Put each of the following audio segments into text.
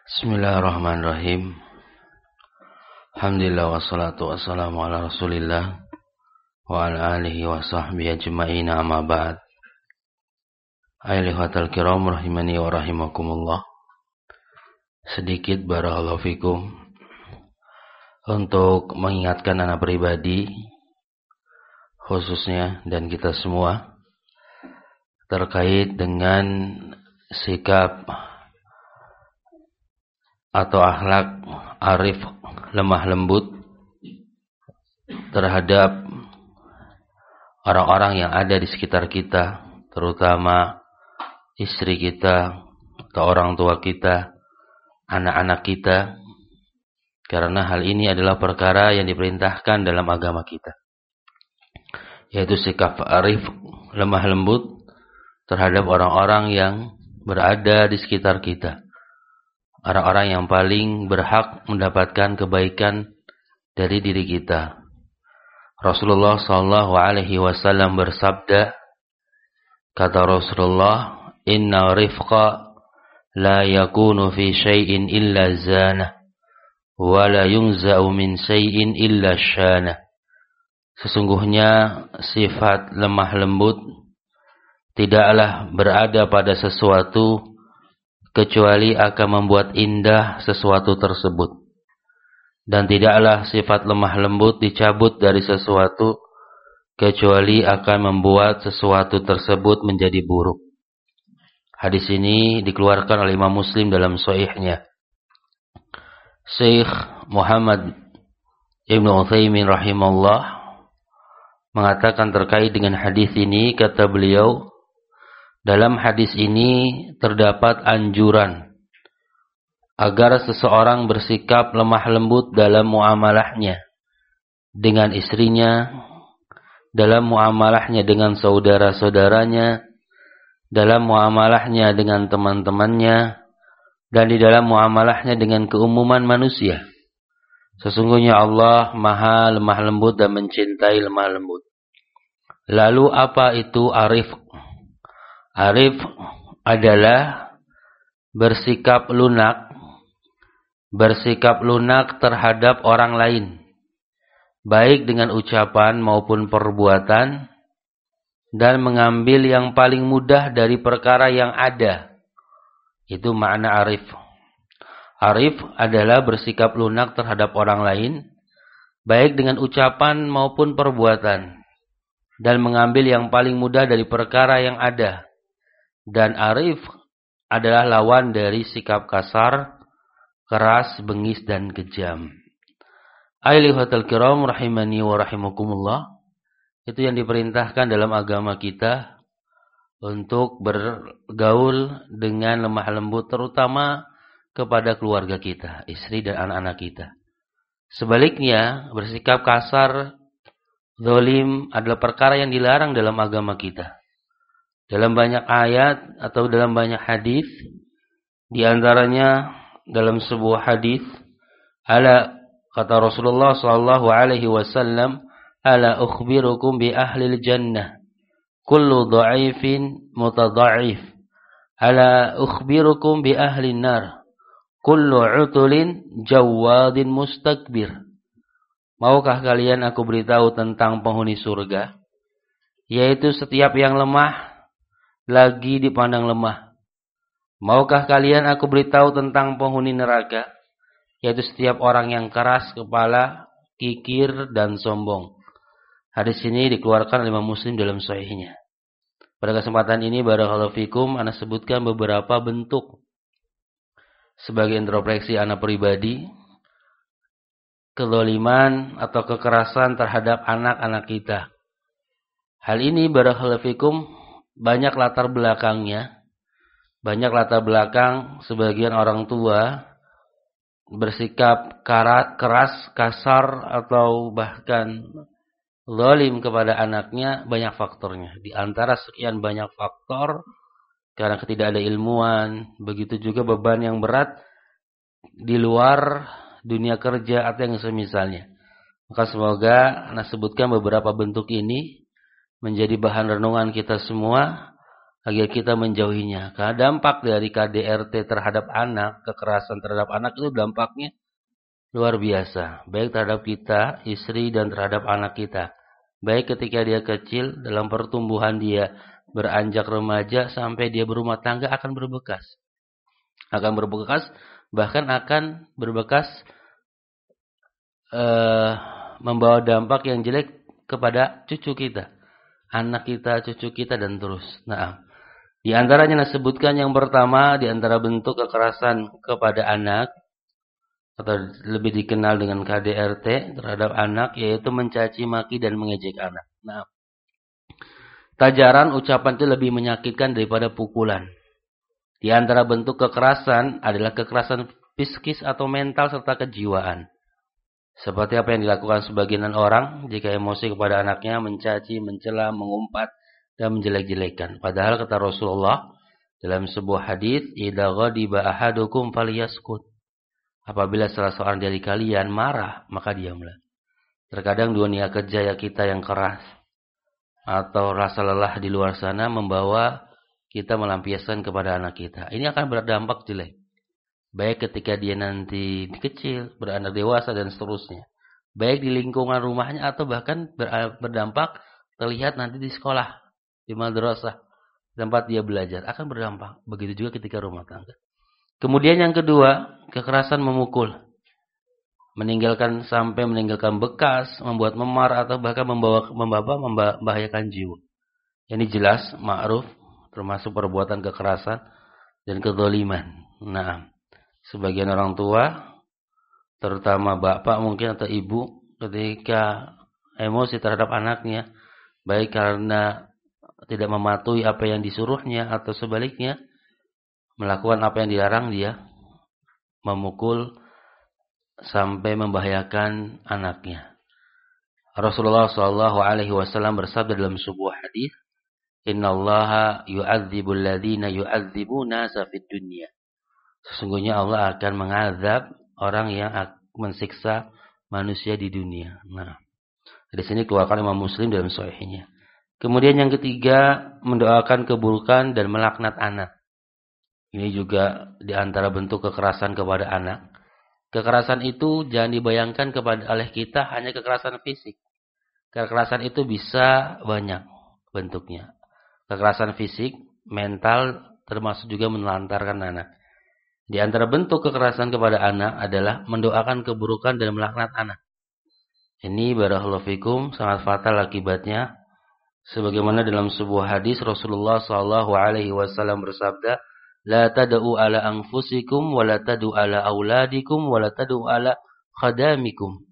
Bismillahirrahmanirrahim. Alhamdulillah wassalatu wassalamu ala Rasulillah wa ala alihi wa sahbihi ajma'in, amma ba'd. Ayyuhatal kiram rahimani wa rahimakumullah. Sedikit barakallahu fikum untuk mengingatkan anak pribadi khususnya dan kita semua terkait dengan sikap atau akhlak arif lemah lembut terhadap orang-orang yang ada di sekitar kita, terutama istri kita atau orang tua kita, anak-anak kita, karena hal ini adalah perkara yang diperintahkan dalam agama kita, yaitu sikap arif lemah lembut terhadap orang-orang yang berada di sekitar kita, orang-orang yang paling berhak mendapatkan kebaikan dari diri kita. Rasulullah SAW bersabda, kata Rasulullah, inna rifqa la yakunu fi syai'in illa zana wa la yunza'u min syai'in illa syana. Sesungguhnya sifat lemah lembut tidaklah berada pada sesuatu kecuali akan membuat indah sesuatu tersebut. Dan tidaklah sifat lemah lembut dicabut dari sesuatu kecuali akan membuat sesuatu tersebut menjadi buruk. Hadis ini dikeluarkan oleh Imam Muslim dalam Sahihnya. Syekh Muhammad Ibn Utsaimin rahimahullah mengatakan terkait dengan hadis ini, kata beliau, dalam hadis ini terdapat anjuran agar seseorang bersikap lemah lembut dalam muamalahnya dengan istrinya, dalam muamalahnya dengan saudara-saudaranya, dalam muamalahnya dengan teman-temannya, dan di dalam muamalahnya dengan keumuman manusia. Sesungguhnya Allah Maha lemah lembut dan mencintai lemah lembut. Lalu apa itu arif? Arif adalah bersikap lunak terhadap orang lain, baik dengan ucapan maupun perbuatan, dan mengambil yang paling mudah dari perkara yang ada. Itu makna arif. Arif adalah bersikap lunak terhadap orang lain, baik dengan ucapan maupun perbuatan, dan mengambil yang paling mudah dari perkara yang ada. Dan arif adalah lawan dari sikap kasar, keras, bengis, dan kejam. Ayyuhatal kiram rahimani wa rahimakumullah. Itu yang diperintahkan dalam agama kita untuk bergaul dengan lemah lembut, terutama kepada keluarga kita, istri dan anak-anak kita. Sebaliknya, bersikap kasar, zalim adalah perkara yang dilarang dalam agama kita. Dalam banyak ayat atau dalam banyak hadis, di antaranya dalam sebuah hadis, ala, kata Rasulullah sallallahu alaihi wasallam, ala ukhbirukum bi ahlil jannah kullu dha'ifin mutadha'if, ala ukhbirukum bi ahlin nar kullu 'utulin jawadin mustakbir. Maukah kalian aku beritahu tentang penghuni surga, yaitu setiap yang lemah lagi dipandang lemah. Maukah kalian aku beritahu tentang penghuni neraka, yaitu setiap orang yang keras kepala, kikir, dan sombong. Hadis ini dikeluarkan oleh Imam Muslim dalam Sahihnya. Pada kesempatan ini, barakallahu fikum, ana sebutkan beberapa bentuk sebagai introspeksi ana pribadi kezaliman atau kekerasan terhadap anak-anak kita. Hal ini barakallahu fikum banyak latar belakangnya. Banyak latar belakang sebagian orang tua bersikap keras, kasar, atau bahkan zalim kepada anaknya. Banyak faktornya. Di antara sekian banyak faktor, karena tidak ada ilmuwan, begitu juga beban yang berat di luar dunia kerja atau yang semisalnya. Maka semoga ana sebutkan beberapa bentuk ini menjadi bahan renungan kita semua, agar kita menjauhinya. Karena dampak dari KDRT terhadap anak, kekerasan terhadap anak itu dampaknya luar biasa. Baik terhadap kita, istri, dan terhadap anak kita. Baik ketika dia kecil, dalam pertumbuhan dia beranjak remaja, sampai dia berumah tangga akan berbekas. Bahkan akan berbekas membawa dampak yang jelek kepada cucu kita. Anak kita, cucu kita, dan terus. Nah, di antaranya disebutkan yang pertama, di antara bentuk kekerasan kepada anak, atau lebih dikenal dengan KDRT terhadap anak, yaitu mencaci maki dan mengejek anak. Nah, tajaran ucapan itu lebih menyakitkan daripada pukulan. Di antara bentuk kekerasan adalah kekerasan psikis atau mental serta kejiwaan. Seperti apa yang dilakukan sebagian orang jika emosi kepada anaknya, mencaci, mencela, mengumpat, dan menjelek-jelekan. Padahal kata Rasulullah dalam sebuah hadis, "Idza ghadiba ahadukum falyaskut." Apabila salah seorang dari kalian marah, maka diamlah. Terkadang dunia kerja kita yang keras atau rasa lelah di luar sana membawa kita melampiaskan kepada anak kita. Ini akan berdampak jelek. Baik ketika dia nanti kecil, beranak dewasa, dan seterusnya. Baik di lingkungan rumahnya atau bahkan berdampak terlihat nanti di sekolah, di madrasah, tempat dia belajar. Akan berdampak. Begitu juga ketika rumah tangga. Kemudian yang kedua, kekerasan memukul. Sampai meninggalkan bekas, membuat memar, atau bahkan membahayakan jiwa. Ini jelas, ma'ruf, termasuk perbuatan kekerasan dan kezaliman. Nah, sebagian orang tua, terutama bapak mungkin atau ibu, ketika emosi terhadap anaknya, baik karena tidak mematuhi apa yang disuruhnya atau sebaliknya, melakukan apa yang dilarang, dia memukul sampai membahayakan anaknya. Rasulullah SAW bersabda dalam sebuah hadis, "Innallaha yu'adzibul ladzina yu'adzibuna nasa fid dunya." Sesungguhnya Allah akan mengazab orang yang mensiksa manusia di dunia. Nah, di sini keluarkan Imam Muslim dalam sahihnya. Kemudian yang ketiga, mendoakan keburukan dan melaknat anak. Ini juga di antara bentuk kekerasan kepada anak. Kekerasan itu jangan dibayangkan oleh kita hanya kekerasan fisik. Kekerasan itu bisa banyak bentuknya. Kekerasan fisik, mental, termasuk juga menelantarkan anak. Di antara bentuk kekerasan kepada anak adalah mendoakan keburukan dan melaknat anak. Ini barakallahu fikum sangat fatal akibatnya. Sebagaimana dalam sebuah hadis Rasulullah SAW bersabda, "La tad'u ala anfusikum wa la tad'u ala auladikum wa la tad'u ala khadamikum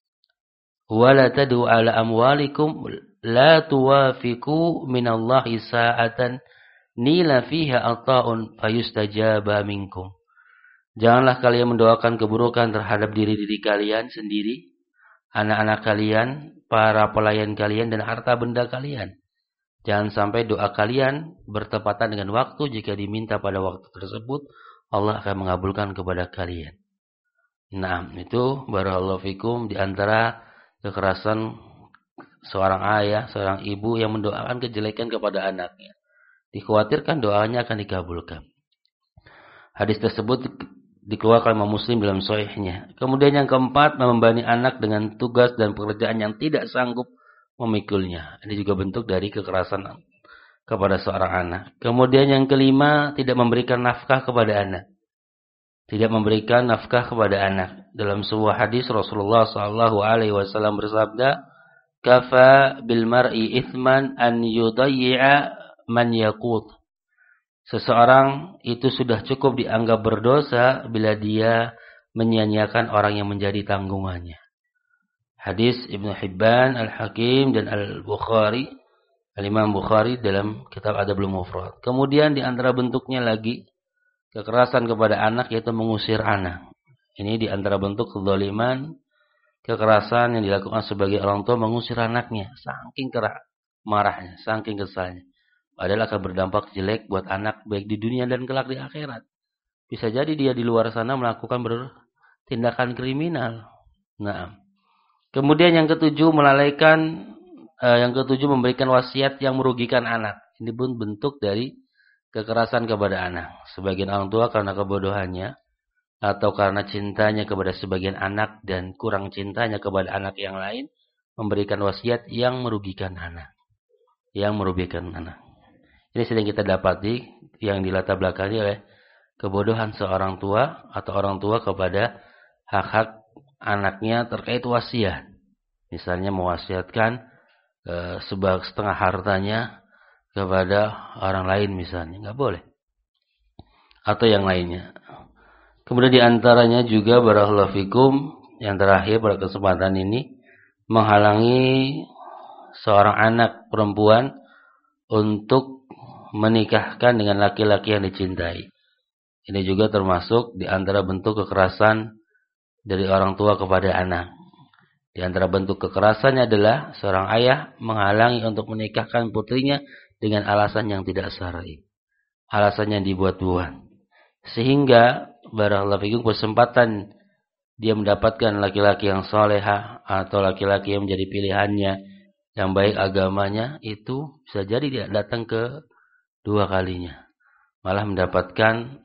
wa la tad'u ala amwalikum la tuwafiqu minallahi sa'atan nila fiha ata'un fayustajaba minkum." Janganlah kalian mendoakan keburukan terhadap diri-diri kalian sendiri, anak-anak kalian, para pelayan kalian, dan harta benda kalian. Jangan sampai doa kalian bertepatan dengan waktu. Jika diminta pada waktu tersebut, Allah akan mengabulkan kepada kalian. Nah, itu barakallahu fikum di antara kekerasan seorang ayah, seorang ibu yang mendoakan kejelekan kepada anaknya. Dikhawatirkan doanya akan dikabulkan. Hadis tersebut dikeluarkan Imam Muslim dalam sahihnya. Kemudian yang keempat, membebani anak dengan tugas dan pekerjaan yang tidak sanggup memikulnya. Ini juga bentuk dari kekerasan kepada seorang anak. Kemudian yang kelima, tidak memberikan nafkah kepada anak. Tidak memberikan nafkah kepada anak. Dalam sebuah hadis Rasulullah SAW bersabda, "Kafa bil mar'i ithman an yudayyi'a man yaqut." Seseorang itu sudah cukup dianggap berdosa bila dia menyia-nyiakan orang yang menjadi tanggungannya. Hadis Ibnu Hibban, Al-Hakim, dan Al-Bukhari, Al-Imam Bukhari dalam kitab Adabul Mufrad. Kemudian di antara bentuknya lagi, kekerasan kepada anak yaitu mengusir anak. Ini di antara bentuk kezaliman, kekerasan yang dilakukan sebagai orang tua mengusir anaknya. Saking marahnya, saking kesalnya. Padahal akan berdampak jelek buat anak baik di dunia dan kelak di akhirat. Bisa jadi dia di luar sana melakukan tindakan kriminal. Nah, kemudian yang ketujuh memberikan wasiat yang merugikan anak. Ini pun bentuk dari kekerasan kepada anak. Sebagian orang tua karena kebodohannya atau karena cintanya kepada sebagian anak dan kurang cintanya kepada anak yang lain, memberikan wasiat yang merugikan anak. Yang merugikan anak. Ini sedang kita dapati yang dilatar belakangi oleh kebodohan seorang tua atau orang tua kepada hak-hak anaknya terkait wasiat. Misalnya mewasiatkan setengah hartanya kepada orang lain misalnya, nggak boleh. Atau yang lainnya. Kemudian diantaranya juga barakallahu fikum yang terakhir pada kesempatan ini menghalangi seorang anak perempuan untuk menikahkan dengan laki-laki yang dicintai. Ini juga termasuk di antara bentuk kekerasan dari orang tua kepada anak. Di antara bentuk kekerasannya adalah seorang ayah menghalangi untuk menikahkan putrinya dengan alasan yang tidak syar'i. Alasan yang dibuat-buat. Sehingga barakallahu fikum kesempatan dia mendapatkan laki-laki yang salehah atau laki-laki yang menjadi pilihannya yang baik agamanya itu bisa jadi dia datang ke dua kalinya. Malah mendapatkan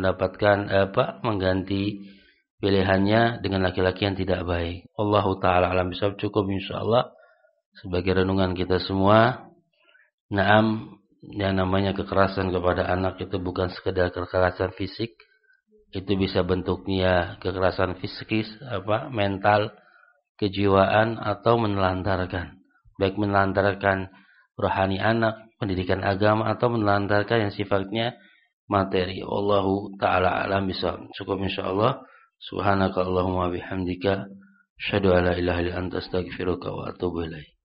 mengganti pilihannya dengan laki-laki yang tidak baik. Allahu ta'ala alam bisawab. Cukup insyaallah sebagai renungan kita semua. Naam, yang namanya kekerasan kepada anak itu bukan sekedar kekerasan fisik. Itu bisa bentuknya kekerasan fisikis, mental, kejiwaan atau menelantarkan. Baik menelantarkan rohani anak, pendidikan agama atau menelantarkan yang sifatnya materi. Allahu ta'ala alam bisawab. Cukup insyaallah. Subhanaka Allahumma bihamdika asyhadu an la ilaha illa anta astaghfiruka wa atubu ilaik.